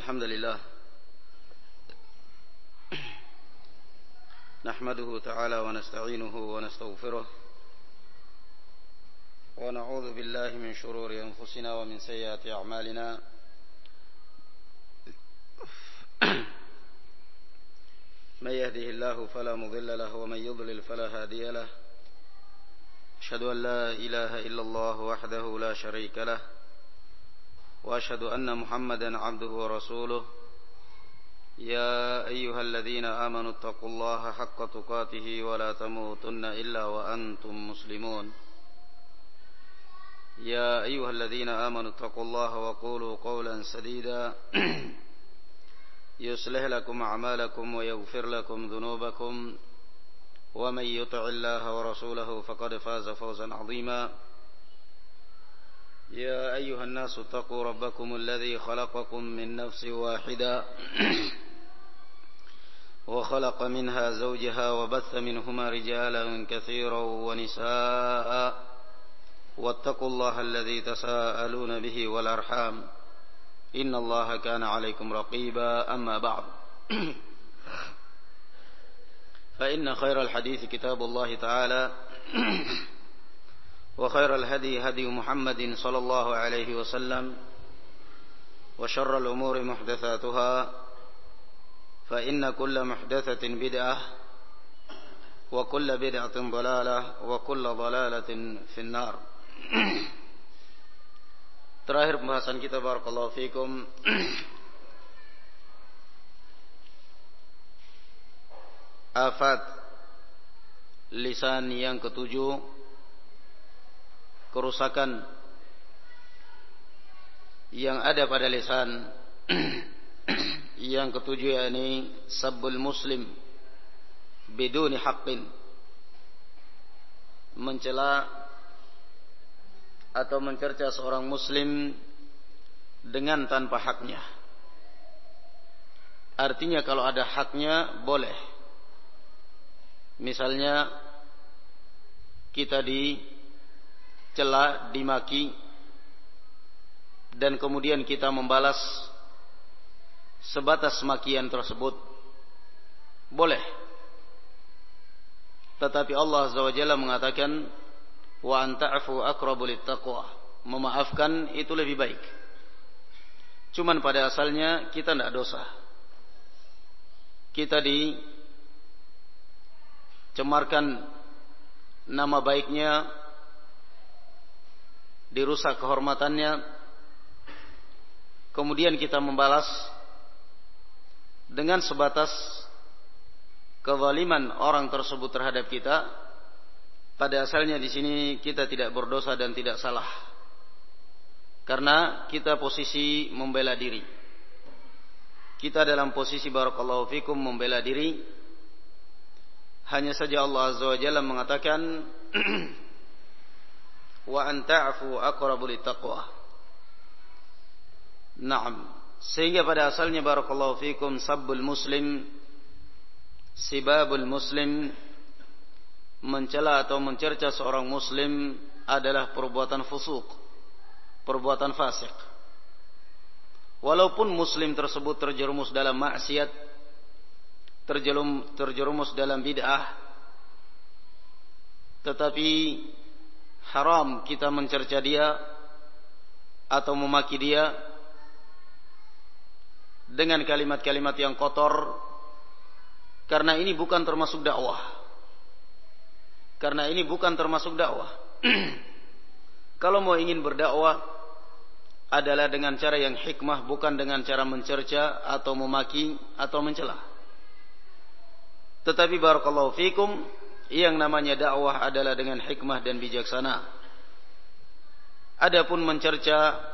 الحمد لله نحمده تعالى ونستعينه ونستغفره ونعوذ بالله من شرور أنفسنا ومن سيئات أعمالنا من يهده الله فلا مضل له ومن يضلل فلا هادي له أشهد أن لا إله إلا الله وحده لا شريك له وأشهد أن محمدا عبده ورسوله يا أيها الذين آمنوا اتقوا الله حق تقاته ولا تموتن إلا وأنتم مسلمون يا أيها الذين آمنوا اتقوا الله وقولوا قولا سديدا يصلح لكم أعمالكم ويغفر لكم ذنوبكم ومن يطع الله ورسوله فقد فاز فوزا عظيما يا أيها الناس اتقوا ربكم الذي خلقكم من نفس واحدة وخلق منها زوجها وبث منهما رجالا كثيرا ونساء واتقوا الله الذي تساءلون به والأرحام إن الله كان عليكم رقيبا أما بعد فإن خير الحديث كتاب الله تعالى وخير الهدي هدي محمد صلى الله عليه وسلم وشر الأمور محدثاتها فإن كل محدثة بدعة وكل بدعة ضلالة وكل ضلالة في النار. Terakhir pembahasan kita barakallahu fikum afat lisan yang ketujuh, kerusakan yang ada pada lisan yang ketujuh, yakni sabbul muslim biduni haqqin, mencela atau mencerca seorang muslim dengan tanpa haknya. Artinya kalau ada haknya boleh. Misalnya kita dicela, dimaki, dan kemudian kita membalas sebatas makian tersebut, boleh. Tetapi Allah Azza wa Jalla mengatakan wa anta'fu aqrabu littaqwa, memaafkan itu lebih baik. Cuman pada asalnya kita tidak dosa, kita dicemarkan nama baiknya, dirusak kehormatannya, kemudian kita membalas dengan sebatas kezaliman orang tersebut terhadap kita. Pada asalnya di sini kita tidak berdosa dan tidak salah, karena kita posisi membela diri. Kita dalam posisi barakallahu fikum membela diri. Hanya saja Allah Azza wa Jalla mengatakan wa anta'fu aqrabu littaqwa. Naam. Sehingga pada asalnya barakallahu fikum sabbul muslim, sibabul muslim, mencela atau mencerca seorang muslim adalah perbuatan fusuk, perbuatan fasik. Walaupun muslim tersebut terjerumus dalam maksiat, terjerumus dalam bid'ah, tetapi haram kita mencerca dia atau memaki dia dengan kalimat-kalimat yang kotor, karena ini bukan termasuk dakwah. Karena ini bukan termasuk dakwah. Kalau mau ingin berdakwah adalah dengan cara yang hikmah, bukan dengan cara mencerca atau memaki atau mencela. Tetapi barakallahu fikum, yang namanya dakwah adalah dengan hikmah dan bijaksana. Adapun mencerca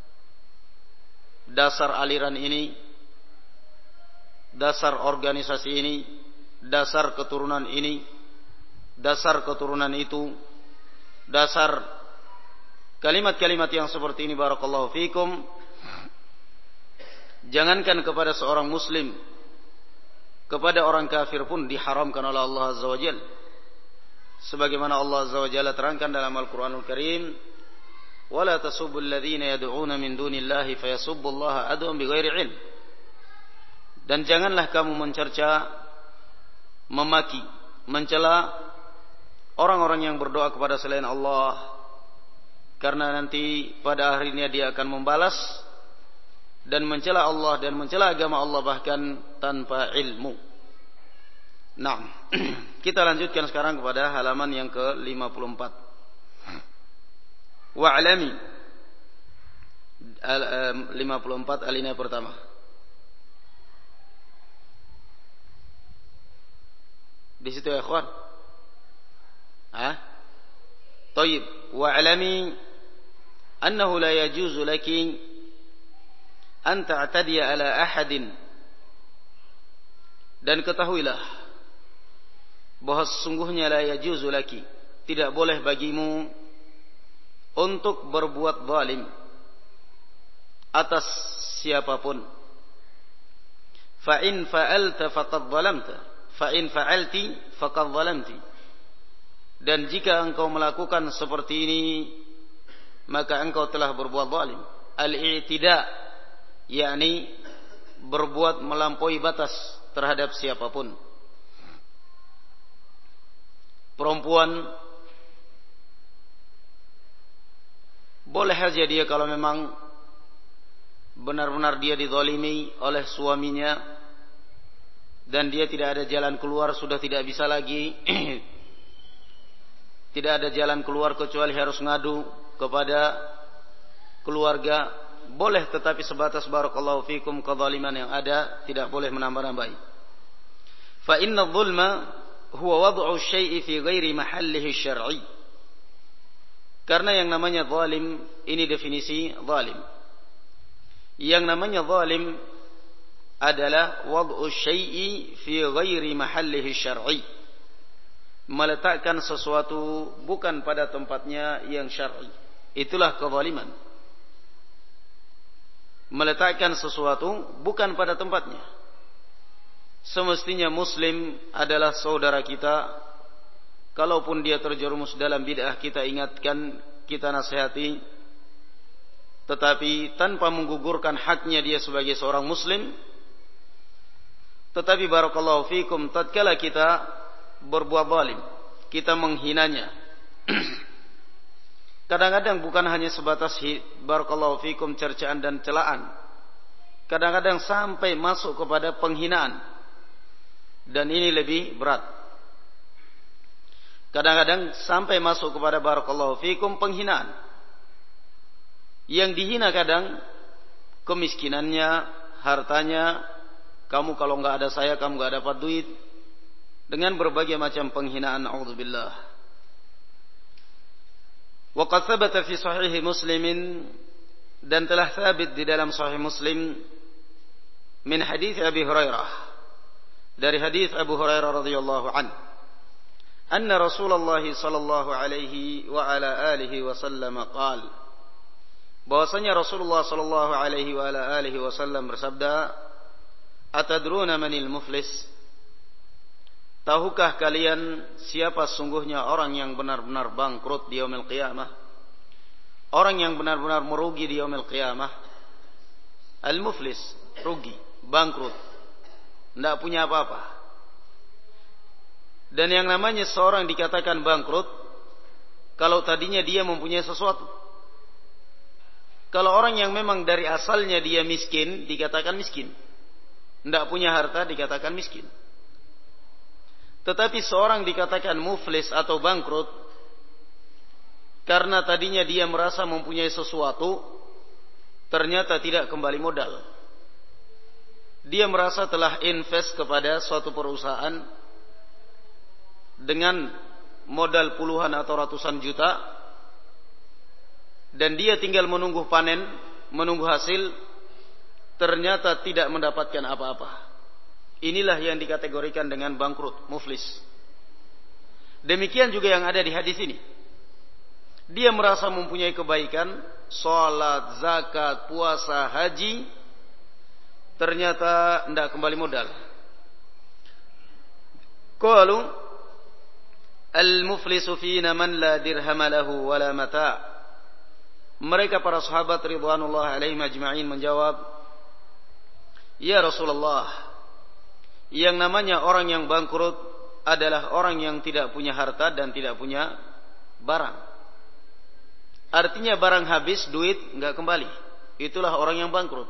dasar aliran ini, dasar organisasi ini, dasar keturunan ini, dasar keturunan itu, dasar kalimat-kalimat yang seperti ini barakallahu fikum, jangankan kepada seorang muslim, kepada orang kafir pun diharamkan oleh Allah Azza wa Jalla. Sebagaimana Allah Azza wa Jalla terangkan dalam Al-Qur'anul Karim, "Wa la tasubbu alladhina yad'una min dunillahi fayasubbu Allah adwan bighairi 'ilm." Dan janganlah kamu mencerca, memaki, mencela orang-orang yang berdoa kepada selain Allah, karena nanti pada akhirnya dia akan membalas dan mencela Allah dan mencela agama Allah bahkan tanpa ilmu. Nah, kita lanjutkan sekarang kepada halaman yang ke-54. Wa'lami 54 alinea pertama. Di situ ya ikhwan. Tayyib, wa'lami annahu la yajuzu laki an ta'tadiya ala ahadin. Dan ketahuilah bahwa sesungguhnya la yajuzu laki, tidak boleh bagimu untuk berbuat zalim atas siapapun. Fa in fa'alta faqad zalamta, fa in fa'alti faqad zalamti. Dan jika engkau melakukan seperti ini, maka engkau telah berbuat zalim. Al-i'tida, yakni berbuat melampaui batas terhadap siapapun. Perempuan boleh saja dia kalau memang benar-benar dia dizalimi oleh suaminya dan dia tidak ada jalan keluar, sudah tidak bisa lagi tidak ada jalan keluar kecuali harus ngadu kepada keluarga, boleh, tetapi sebatas barakallahu fikum kezaliman yang ada, tidak boleh menambah-nambahi. Fa inna dzulma huwa wad'u syai'i fi ghairi mahallihi syar'i. Karena yang namanya zalim, ini definisi zalim. Yang namanya zalim adalah wad'u syai'i fi ghairi mahallihi syar'i. Meletakkan sesuatu bukan pada tempatnya yang syar'i. Itulah kezaliman. Meletakkan sesuatu bukan pada tempatnya. Semestinya muslim adalah saudara kita. Kalaupun dia terjerumus dalam bid'ah, kita ingatkan, kita nasihati, tetapi tanpa menggugurkan haknya dia sebagai seorang muslim. Tetapi barakallahu fikum, tatkala kita berbuat zalim, kita menghinanya, kadang-kadang bukan hanya sebatas barakallahu fikum cercaan dan celaan, kadang-kadang sampai masuk kepada penghinaan. Dan ini lebih berat. Kadang-kadang sampai masuk kepada barakallahu fikum penghinaan. Yang dihina kadang kemiskinannya, hartanya, kamu kalau enggak ada saya kamu enggak dapat duit, dengan berbagai macam penghinaan, a'udzubillah. Wa qad thabata fi sahih Muslim, dan telah thabit di dalam sahih Muslim min hadits Abi Hurairah, dari hadis Abu Hurairah radhiyallahu anhu, anna Rasulullah sallallahu alaihi wa ala alihi wasallam qaal, bahwasanya Rasulullah sallallahu alaihi wa ala alihi wasallam bersabda, atadruna manil muflis, tahukah kalian siapa sungguhnya orang yang benar-benar bangkrut di yaumil qiyamah, orang yang benar-benar merugi di yaumil qiyamah? Al-muflis, rugi, bangkrut, tidak punya apa-apa. Dan yang namanya seorang dikatakan bangkrut kalau tadinya dia mempunyai sesuatu. Kalau orang yang memang dari asalnya dia miskin, dikatakan miskin. Tidak punya harta, dikatakan miskin. Tetapi seorang dikatakan muflis atau bangkrut karena tadinya dia merasa mempunyai sesuatu, ternyata tidak kembali modal. Dia merasa telah invest kepada suatu perusahaan dengan modal puluhan atau ratusan juta, dan dia tinggal menunggu panen, menunggu hasil, ternyata tidak mendapatkan apa-apa. Inilah yang dikategorikan dengan bangkrut, muflis. Demikian juga yang ada di hadis ini. Dia merasa mempunyai kebaikan, salat, zakat, puasa, haji, ternyata tidak kembali modal. Qalu al-muflisu fina man la dirham lahu wala mata'. Mereka para sahabat ridwanullah alaihim ajma'in menjawab, ya Rasulullah, Yang namanya orang yang bangkrut adalah orang yang tidak punya harta dan tidak punya barang. Artinya barang habis, duit enggak kembali. Itulah orang yang bangkrut.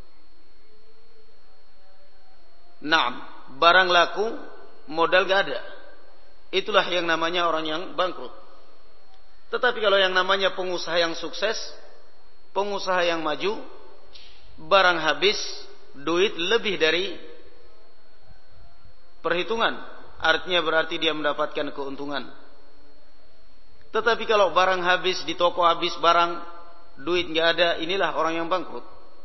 Naam, barang laku, modal enggak ada. Itulah yang namanya orang yang bangkrut. Tetapi kalau yang namanya pengusaha yang sukses, pengusaha yang maju, barang habis, duit lebih dari perhitungan. Artinya berarti dia mendapatkan keuntungan. Tetapi kalau barang habis, di toko habis barang, duit nggak ada, inilah orang yang bangkrut.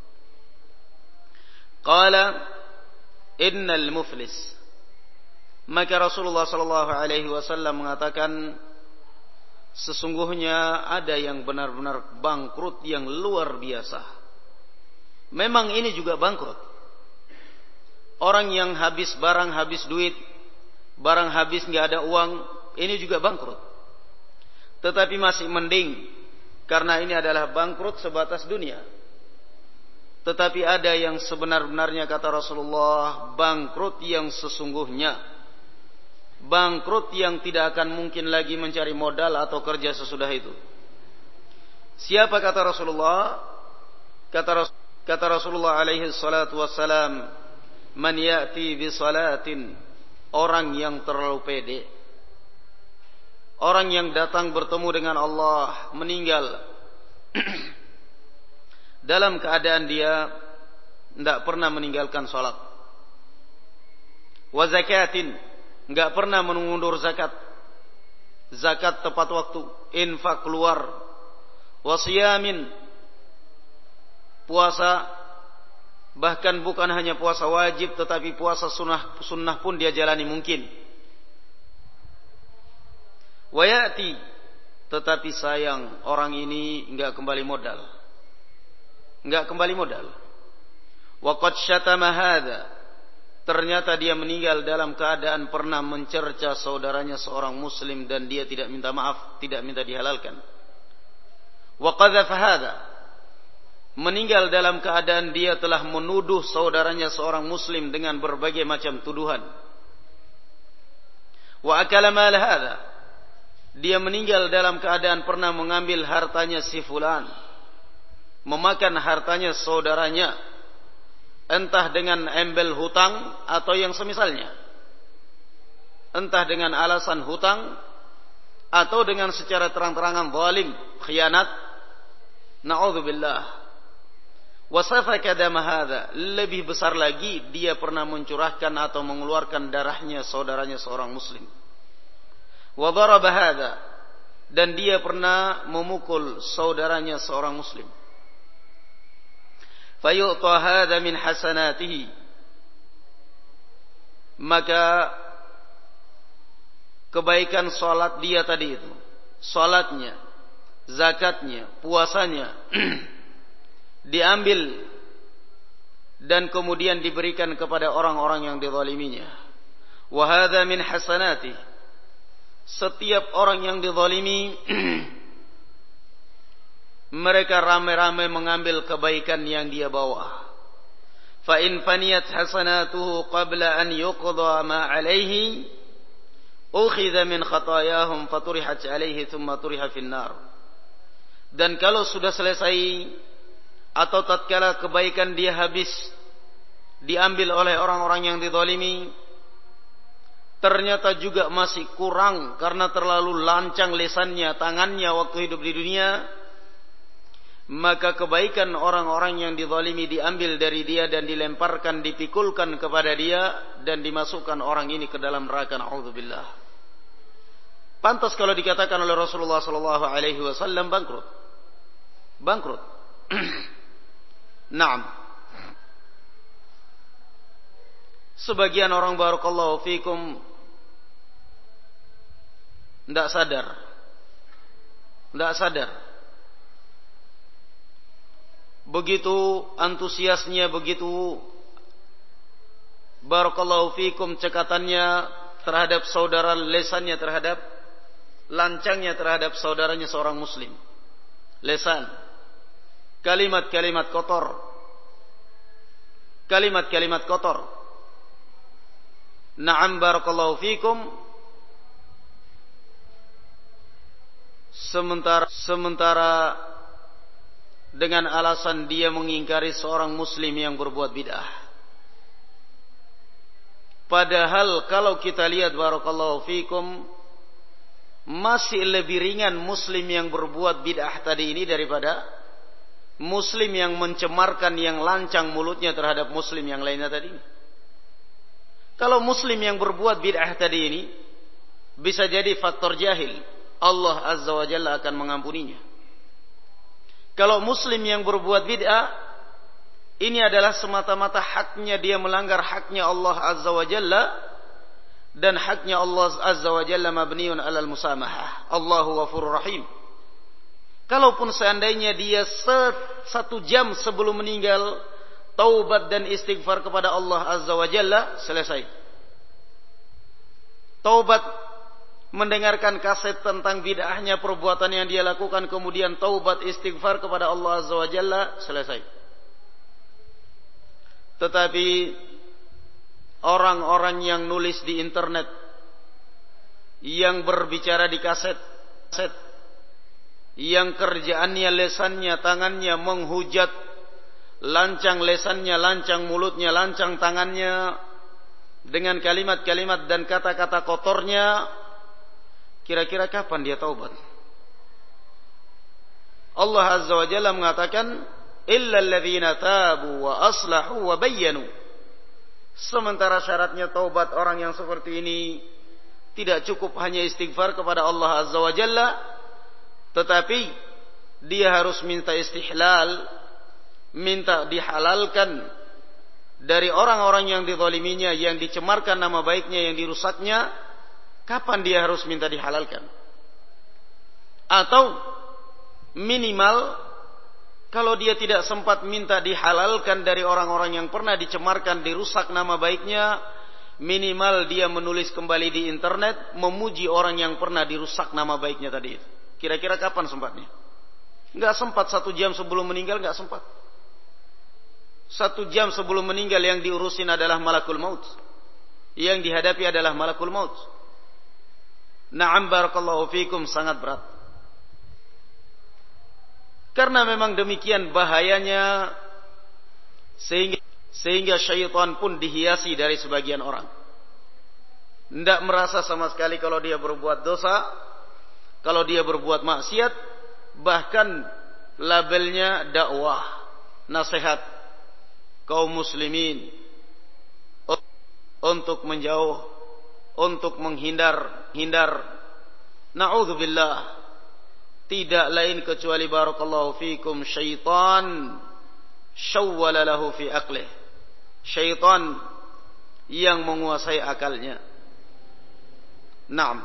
Qala innal muflis. Maka Rasulullah sallallahu alaihi wasallam mengatakan, sesungguhnya ada yang benar-benar bangkrut yang luar biasa. Memang ini juga bangkrut. Orang yang habis barang, habis duit, barang habis nggak ada uang, ini juga bangkrut. Tetapi masih mending, karena ini adalah bangkrut sebatas dunia. Tetapi ada yang sebenar-benarnya, kata Rasulullah, bangkrut yang sesungguhnya. Bangkrut yang tidak akan mungkin lagi mencari modal atau kerja sesudah itu. Siapa, kata Rasulullah? Kata Rasulullah alaihi salatu wassalam, man ya'ti bi salatin, orang yang terlalu pede. Orang yang datang bertemu dengan Allah meninggal dalam keadaan dia tidak pernah meninggalkan salat. Wa zakatin, enggak pernah mengundur zakat. Zakat tepat waktu, infak keluar. Wa siyamin, puasa, bahkan bukan hanya puasa wajib tetapi puasa sunnah pun dia jalani mungkin. Wa ya'ti, tetapi sayang orang ini enggak kembali modal. Enggak kembali modal. Wa qad syatama hadza, ternyata dia meninggal dalam keadaan pernah mencerca saudaranya seorang muslim dan dia tidak minta maaf, tidak minta dihalalkan. Wa qadzafa hadza, meninggal dalam keadaan dia telah menuduh saudaranya seorang muslim dengan berbagai macam tuduhan. Wa akala mal hadza, dia meninggal dalam keadaan pernah mengambil hartanya si fulan, memakan hartanya saudaranya, entah dengan embel hutang atau yang semisalnya, entah dengan alasan hutang atau dengan secara terang-terangan zalim, khianat, na'udzubillah. Wa safaka dama hadza, lebih besar lagi dia pernah mencurahkan atau mengeluarkan darahnya saudaranya seorang muslim. Wa daraba hadza, dan dia pernah memukul saudaranya seorang muslim. Fayu'ta hadza min hasanatihi, maka kebaikan salat dia tadi itu, salatnya, zakatnya, puasanya diambil dan kemudian diberikan kepada orang-orang yang dizaliminya. Wa hadza min hasanatihi, setiap orang yang dizalimi mereka ramai-ramai mengambil kebaikan yang dia bawa. Fa in faniyat hasanatuhu qabla an yuqda ma alayhi ukhidha min khatayahum faturihat alayhi thumma turiha fin nar. Dan kalau sudah selesai atau tatkala kebaikan dia habis diambil oleh orang-orang yang dizalimi, ternyata juga masih kurang karena terlalu lancang lisannya, tangannya waktu hidup di dunia, maka kebaikan orang-orang yang dizalimi diambil dari dia dan dilemparkan, dipikulkan kepada dia dan dimasukkan orang ini ke dalam neraka, na'udzubillah. Pantas kalau dikatakan oleh Rasulullah sallallahu alaihi wasallam bangkrut. Bangkrut. Naam. Sebagian orang, barakallahu fikum, tidak sadar. Begitu antusiasnya, begitu barakallahu fikum cekatannya terhadap saudara, lesannya terhadap, lancangnya terhadap saudaranya seorang muslim. Lesan, kalimat-kalimat kotor, kalimat-kalimat kotor. Na'am barakallahu fikum. Sementara dengan alasan dia mengingkari seorang muslim yang berbuat bid'ah. Padahal kalau kita lihat barakallahu fikum, masih lebih ringan muslim yang berbuat bid'ah tadi ini daripada muslim yang mencemarkan, yang lancang mulutnya terhadap muslim yang lainnya tadi ini. Kalau muslim yang berbuat bid'ah tadi ini bisa jadi faktor jahil, Allah Azza wa Jalla akan mengampuninya. Kalau muslim yang berbuat bid'ah, ini adalah semata-mata haknya dia melanggar haknya Allah Azza wa Jalla, dan haknya Allah Azza wa Jalla mabniun alal musamahah. Allahu ghafurur rahim. Kalaupun seandainya dia 1 jam sebelum meninggal taubat dan istighfar kepada Allah Azza wa Jalla, selesai. Taubat, mendengarkan kaset tentang bid'ahnya perbuatan yang dia lakukan, kemudian taubat istighfar kepada Allah Azza wa Jalla, selesai. Tetapi orang-orang yang nulis di internet, yang berbicara di kaset, yang kerjaannya lesannya, tangannya menghujat, lancang lesannya, lancang mulutnya, lancang tangannya dengan kalimat-kalimat dan kata-kata kotornya, kira-kira kapan dia taubat? Allah Azza wa Jalla mengatakan, illa alladhina tabu wa aslahu wa bayyanu. Sementara syaratnya taubat orang yang seperti ini tidak cukup hanya istighfar kepada Allah Azza wa Jalla, tetapi dia harus minta istihlal, minta dihalalkan dari orang-orang yang dizaliminya, yang dicemarkan nama baiknya, yang dirusaknya. Kapan dia harus minta dihalalkan? Atau minimal kalau dia tidak sempat minta dihalalkan dari orang-orang yang pernah dicemarkan, dirusak nama baiknya, minimal dia menulis kembali di internet memuji orang yang pernah dirusak nama baiknya tadi itu. Kira-kira kapan sempatnya? Enggak sempat. 1 jam sebelum meninggal enggak sempat. 1 jam sebelum meninggal yang diurusin adalah malakul maut. Yang dihadapi adalah malakul maut. Na'am barakallahu fikum, sangat berat. Karena memang demikian bahayanya, sehingga syaitan pun dihiasi dari sebagian orang. Tidak merasa sama sekali kalau dia berbuat dosa, kalau dia berbuat maksiat, bahkan labelnya dakwah, nasihat kaum muslimin untuk menjauh, untuk menghindar. Na'udzubillah. Tidak lain kecuali barakallahu fikum syaitan syawwala lahu fi aqlih. Syaitan yang menguasai akalnya. Naam.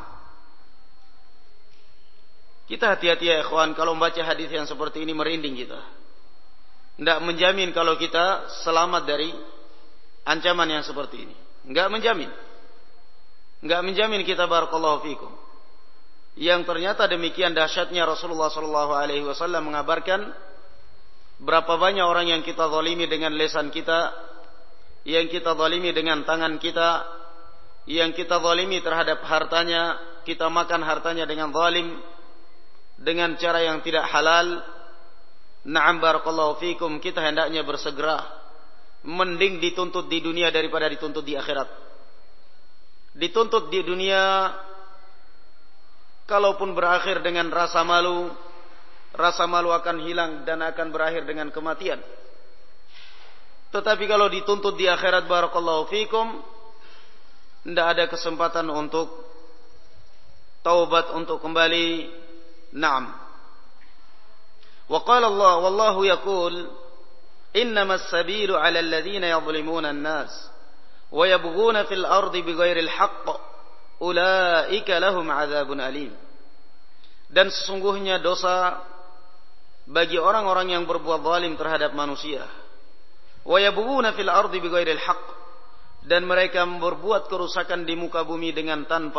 Kita hati-hati ya ikhwan, kalau membaca hadis yang seperti ini merinding kita. Tidak menjamin kalau kita selamat dari ancaman yang seperti ini. Enggak menjamin. Enggak menjamin kita barakallahu fikum. Yang ternyata demikian dahsyatnya Rasulullah SAW mengabarkan berapa banyak orang yang kita zalimi dengan lisan kita, yang kita zalimi dengan tangan kita, yang kita zalimi terhadap hartanya, kita makan hartanya dengan zalim, dengan cara yang tidak halal. Na'am barakallahu fikum, kita hendaknya bersegera. Mending dituntut di dunia daripada dituntut di akhirat. Dituntut di dunia, kalaupun berakhir dengan rasa malu akan hilang dan akan berakhir dengan kematian. Tetapi kalau dituntut di akhirat barakallahu fikum, tidak ada kesempatan untuk taubat, untuk kembali. Naam. Wa qala Allah, wallahu yaqul, innamas sabilu 'ala alladhina yadhlimuna an-nas wa yabghuna fil ardi bighairil haqq ulaika lahum 'adzabun alim. Dan sesungguhnya dosa bagi orang-orang yang berbuat zalim terhadap manusia. Wa yabghuna fil ardi bighairil haqq, dan mereka berbuat kerusakan di muka bumi dengan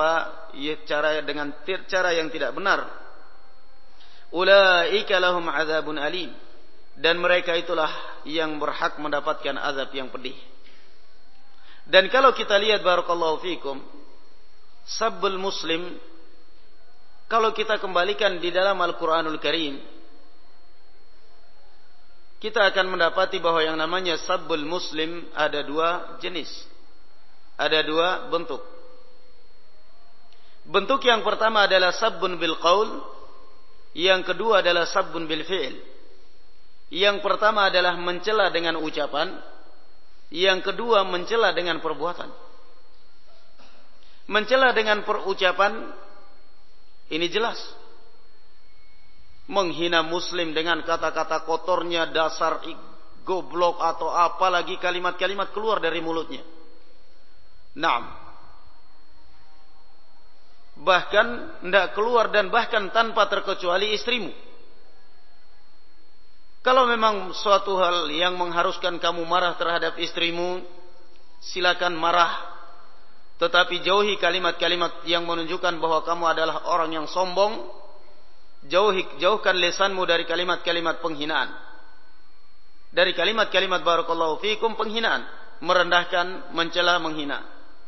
cara yang tidak benar. Ulaika lahum 'adzabun alim, dan mereka itulah yang berhak mendapatkan azab yang pedih. Dan kalau kita lihat barakallahu fikum, sabbul muslim, kalau kita kembalikan di dalam Al-Quranul Karim, kita akan mendapati bahwa yang namanya sabbul muslim ada dua jenis. Ada dua bentuk. Bentuk yang pertama adalah sabbun bil qaul, yang kedua adalah sabbun bil fi'il. Yang pertama adalah mencela dengan ucapan, yang kedua mencela dengan perbuatan. Mencela dengan perucapan ini jelas. Menghina muslim dengan kata-kata kotornya, dasar goblok atau apalagi kalimat-kalimat keluar dari mulutnya. Naam. Bahkan tidak keluar dan bahkan tanpa terkecuali istrimu. Kalau memang suatu hal yang mengharuskan kamu marah terhadap istrimu, silakan marah. Tetapi jauhi kalimat-kalimat yang menunjukkan bahwa kamu adalah orang yang sombong. Jauhkan lisanmu dari kalimat-kalimat penghinaan. Dari kalimat-kalimat barakallahu fikum penghinaan, merendahkan, mencela, menghina.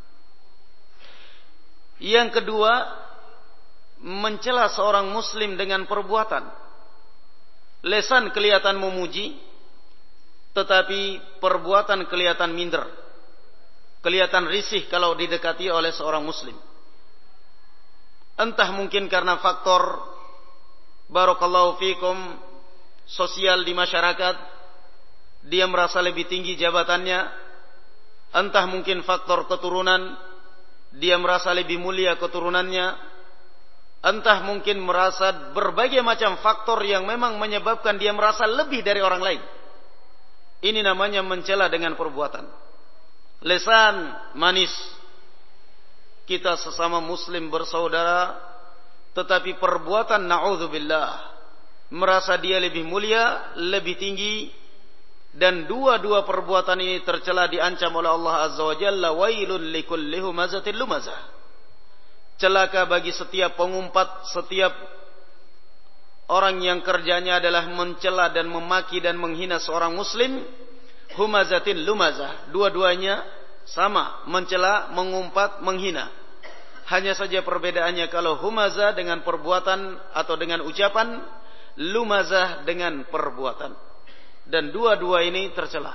Yang kedua, mencela seorang muslim dengan perbuatan. Lisan kelihatan memuji, tetapi perbuatan kelihatan minder. Kelihatan risih kalau didekati oleh seorang muslim. Entah mungkin karena faktor barakallahu fikum sosial di masyarakat, dia merasa lebih tinggi jabatannya. Entah mungkin faktor keturunan, dia merasa lebih mulia keturunannya. Entah mungkin merasa berbagai macam faktor yang memang menyebabkan dia merasa lebih dari orang lain. Ini namanya mencela dengan perbuatan. Lisan manis, kita sesama muslim bersaudara, tetapi perbuatan na'udzubillah, merasa dia lebih mulia, lebih tinggi, dan dua-dua perbuatan ini tercela diancam oleh Allah Azza wa Jalla, wailul likulli humazatin lumazah. Celaka bagi setiap pengumpat, setiap orang yang kerjanya adalah mencela dan memaki dan menghina seorang muslim. Humazatin lumazah, dua-duanya sama, mencela, mengumpat, menghina. Hanya saja perbedaannya, kalau humazah dengan perbuatan atau dengan ucapan, lumazah dengan perbuatan. Dan dua-dua ini tercela.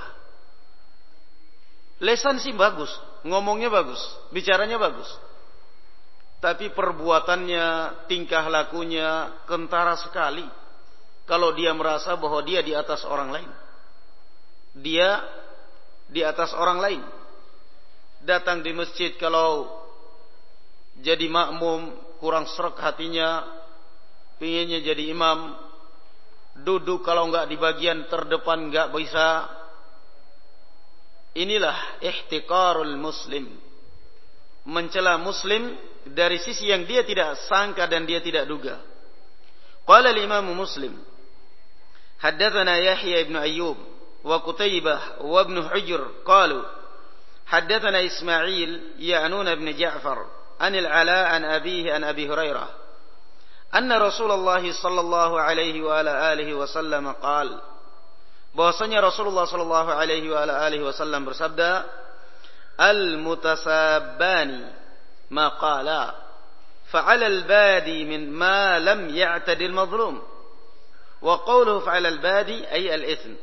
Lisan sih bagus, ngomongnya bagus, bicaranya bagus. Tapi perbuatannya, tingkah lakunya kentara sekali. Kalau dia merasa bahwa dia di atas orang lain. Dia di atas orang lain. Datang di masjid kalau jadi makmum kurang srek hatinya, pinginnya jadi imam. Duduk kalau enggak di bagian terdepan enggak bisa. Inilah ihtiqarul muslim. Mencela muslim dari sisi yang dia tidak sangka dan dia tidak duga. Qala al-Imam Muslim, haddatsana Yahya ibn Ayyub wa Qutaybah wa ibn Hujr qalu haddatsana Ismail ya'nun ibn Ja'far an al-Ala an abihi an Abi Hurairah anna Rasulullah sallallahu alaihi wa ala alihi wasallam qala, bahwasanya Rasulullah sallallahu alaihi wa ala alihi wasallam bersabda, al-mutasabbani ma qala fa'ala al-badi min ma lam ya'tadi al-mazlum wa qawluhu fa'ala al-badi ay al-ithm.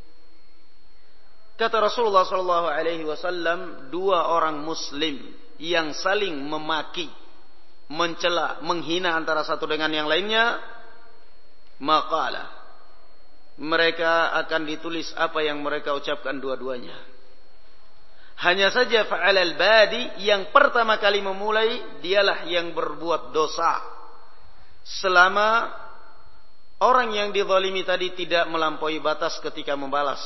Kata Rasulullah sallallahu alaihi wasallam, dua orang muslim yang saling memaki, mencela, menghina antara satu dengan yang lainnya, maqala, mereka akan ditulis apa yang mereka ucapkan dua-duanya. Hanya saja fa'alal badi, yang pertama kali memulai dialah yang berbuat dosa, selama orang yang dizalimi tadi tidak melampaui batas ketika membalas.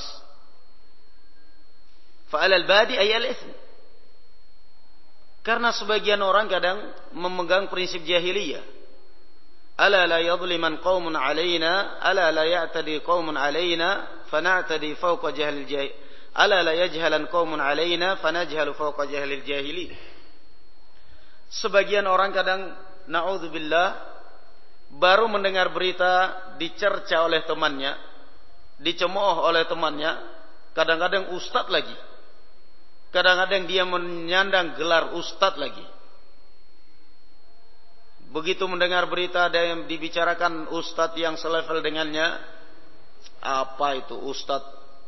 Fa'alal badi ay al-itsm. Karena sebagian orang kadang memegang prinsip jahiliyah. Ala la yadhliman qaumun alaina, ala la ya'tadi qaumun alaina, fana'tadi fawqa jahlil jahil. Ala la yajhalan qaumun alaina, fanajhalu fawqa jahlil jahili. Sebagian orang kadang na'udzubillah baru mendengar berita dicerca oleh temannya, dicemooh oleh temannya, kadang-kadang ustaz lagi. Kadang-kadang dia menyandang gelar ustadz lagi. Begitu mendengar berita ada yang dibicarakan ustadz yang selevel dengannya, apa itu ustadz?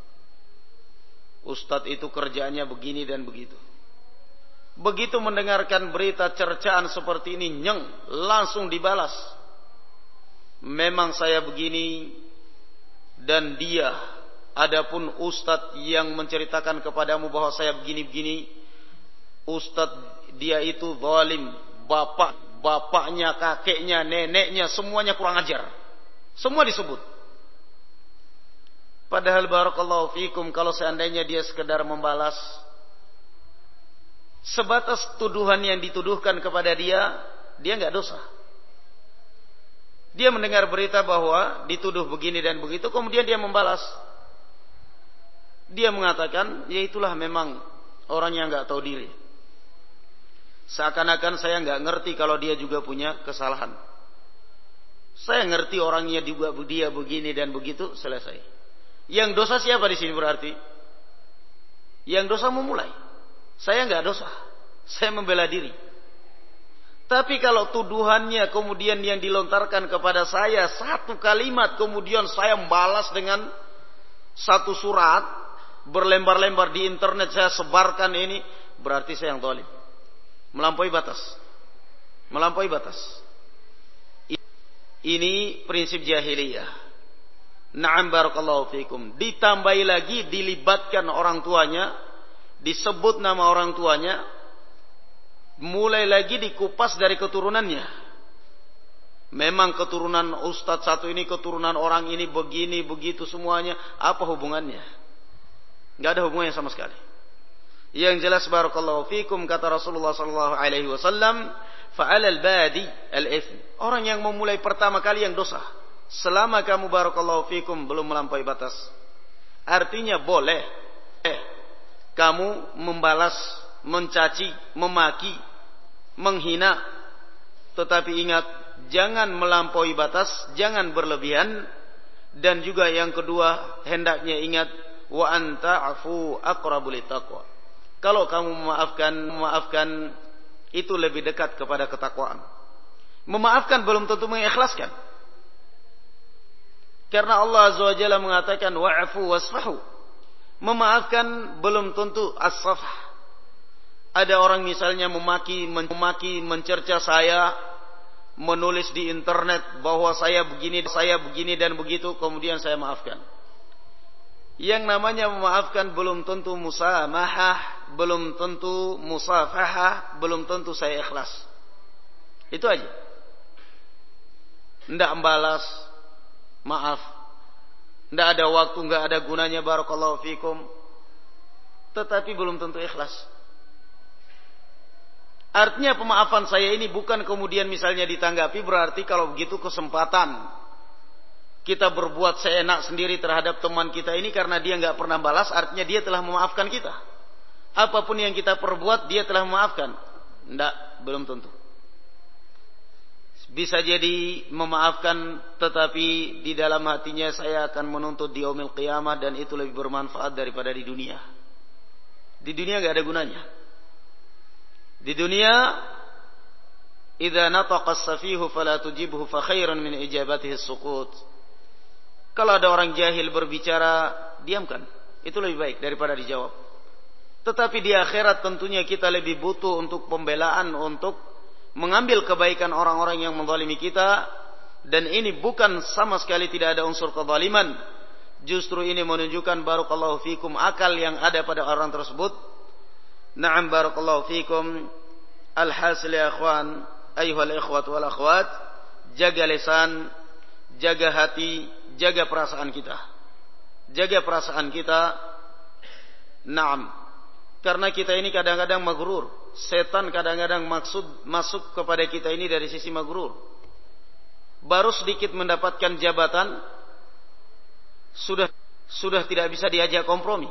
Ustadz itu kerjaannya begini dan begitu. Begitu mendengarkan berita cercaan seperti ini, langsung dibalas. Memang saya begini dan dia. Adapun ustadz yang menceritakan kepadamu bahwa saya begini-begini, ustadz dia itu zalim, bapaknya, kakeknya, neneknya, semuanya kurang ajar. Semua disebut. Padahal barakallahu fikum, kalau seandainya dia sekedar membalas sebatas tuduhan yang dituduhkan kepada dia, dia enggak dosa. Dia mendengar berita bahwa dituduh begini dan begitu, kemudian dia membalas. Dia mengatakan, ya itulah memang orang yang enggak tahu diri. Seakan-akan saya enggak ngerti kalau dia juga punya kesalahan. Saya ngerti orangnya juga dia begini dan begitu, selesai. Yang dosa siapa di sini berarti? Yang dosa memulai. Saya enggak dosa. Saya membela diri. Tapi kalau tuduhannya kemudian yang dilontarkan kepada saya satu kalimat, kemudian saya membalas dengan satu surat, berlembar-lembar di internet saya sebarkan ini, berarti saya yang zalim. Melampaui batas. Melampaui batas. Ini prinsip jahiliyah. Na'am barakallahu fikum. Ditambahi lagi, dilibatkan orang tuanya, disebut nama orang tuanya, mulai lagi dikupas dari keturunannya. Memang keturunan ustadz satu ini, keturunan orang ini begini, begitu semuanya. Apa hubungannya? Enggak ada hubungannya sama sekali. Yang jelas barakallahu fikum, kata Rasulullah sallallahu alaihi wasallam, fa'alal badi al-itsm. Orang yang memulai pertama kali yang dosa. Selama kamu barakallahu fikum belum melampaui batas. Artinya boleh kamu membalas, mencaci, memaki, menghina. Tetapi ingat, jangan melampaui batas, jangan berlebihan. Dan juga yang kedua, hendaknya ingat, wa anta afu aqrabu littaqwa. Kalau kamu memaafkan itu lebih dekat kepada ketakwaan. Memaafkan belum tentu mengikhlaskan. Karena Allah Azza wa Jalla mengatakan wa'fu wasfahu. Memaafkan belum tentu as-safh. Ada orang misalnya memaki, mencerca saya, menulis di internet bahwa saya begini dan begitu, kemudian saya maafkan. Yang namanya memaafkan belum tentu musamahah, belum tentu musafahah, belum tentu saya ikhlas. Itu aja. Ndak membalas, maaf. Ndak ada waktu, nggak ada gunanya, barakallahu fikum. Tetapi belum tentu ikhlas. Artinya pemaafan saya ini bukan kemudian misalnya ditanggapi berarti kalau begitu kesempatan kita berbuat seenak sendiri terhadap teman kita ini karena dia nggak pernah balas, artinya dia telah memaafkan kita. Apapun yang kita perbuat dia telah memaafkan. Ndak, belum tentu. Bisa jadi memaafkan tetapi di dalam hatinya saya akan menuntut di yaumil qiyamah dan itu lebih bermanfaat daripada di dunia. Di dunia nggak ada gunanya. Di dunia, idza nataqa as-safihu fala tujibhu fa khairun min ijabatihi as-sukut. Kalau ada orang jahil berbicara, diamkan. Itu lebih baik daripada dijawab. Tetapi di akhirat tentunya kita lebih butuh untuk pembelaan, untuk mengambil kebaikan orang-orang yang menzalimi kita. Dan ini bukan sama sekali tidak ada unsur kezaliman. Justru ini menunjukkan barakallahu fikum akal yang ada pada orang tersebut. Na'am barakallahu fikum. Alhasil ya akhwan, ayyuhal ikhwat wal akhwat, jaga lisan, jaga hati, jaga perasaan kita. Jaga perasaan kita. Naam. Karena kita ini kadang-kadang maghrur. Setan kadang-kadang masuk kepada kita ini dari sisi maghrur. Baru sedikit mendapatkan jabatan, sudah tidak bisa diajak kompromi.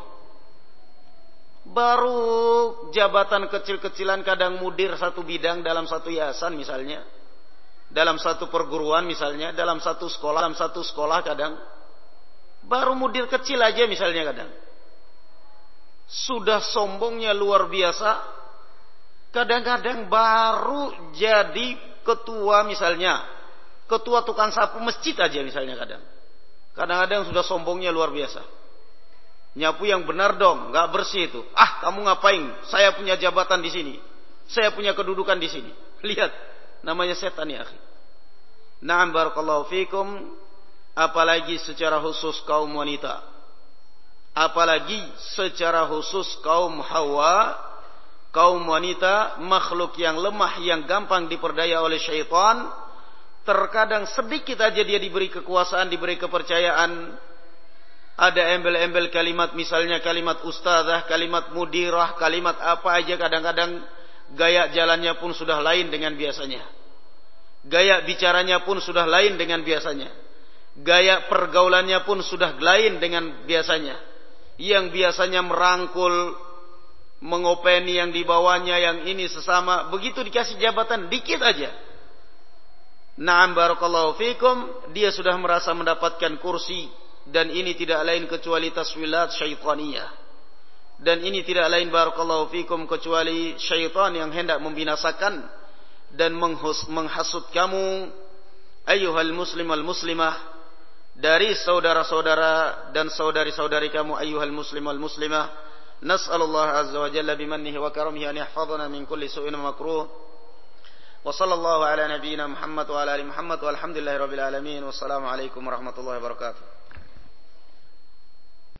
Baru jabatan kecil-kecilan kadang mudir satu bidang dalam satu yayasan misalnya. Dalam satu perguruan misalnya, dalam satu sekolah kadang. Baru mudir kecil aja misalnya kadang. sudah sombongnya luar biasa, kadang-kadang baru jadi ketua misalnya, ketua tukang sapu masjid aja misalnya kadang-kadang sudah sombongnya luar biasa. Nyapu yang benar dong, nggak bersih itu. Ah, kamu ngapain? Saya punya jabatan di sini, saya punya kedudukan di sini. Lihat, namanya setan ya akhi. Na'am barakallahu fikum. Apalagi secara khusus kaum wanita, apalagi secara khusus kaum Hawa, kaum wanita, makhluk yang lemah, yang gampang diperdaya oleh syaitan. Terkadang sedikit aja dia diberi kekuasaan, diberi kepercayaan, ada embel-embel kalimat, misalnya kalimat ustazah, kalimat mudirah, kalimat apa aja, kadang-kadang gaya jalannya pun sudah lain dengan biasanya, gaya bicaranya pun sudah lain dengan biasanya, gaya pergaulannya pun sudah lain dengan biasanya. Yang biasanya merangkul, mengopeni yang di bawahnya, yang ini sesama, begitu dikasih jabatan dikit aja, na'am barakallahu fikum, dia sudah merasa mendapatkan kursi. Dan ini tidak lain kecuali taswilat syaitaniyah. Dan ini tidak lain barakallahu fikum kecuali syaitan yang hendak membinasakan dan menghasut kamu, ayyuhal muslim wal muslimah, dari saudara-saudara dan saudari-saudari kamu, ayyuhal muslim wal muslimah. Nas'alullah azza wa jalla bimannihi wa karamihi an yahfazana min kulli su'in wa makruh. Wa sallallahu ala nabiyyina Muhammad wa ala ali Muhammad walhamdulillahi rabbil alamin. Wassalamu alaikum warahmatullahi wabarakatuh.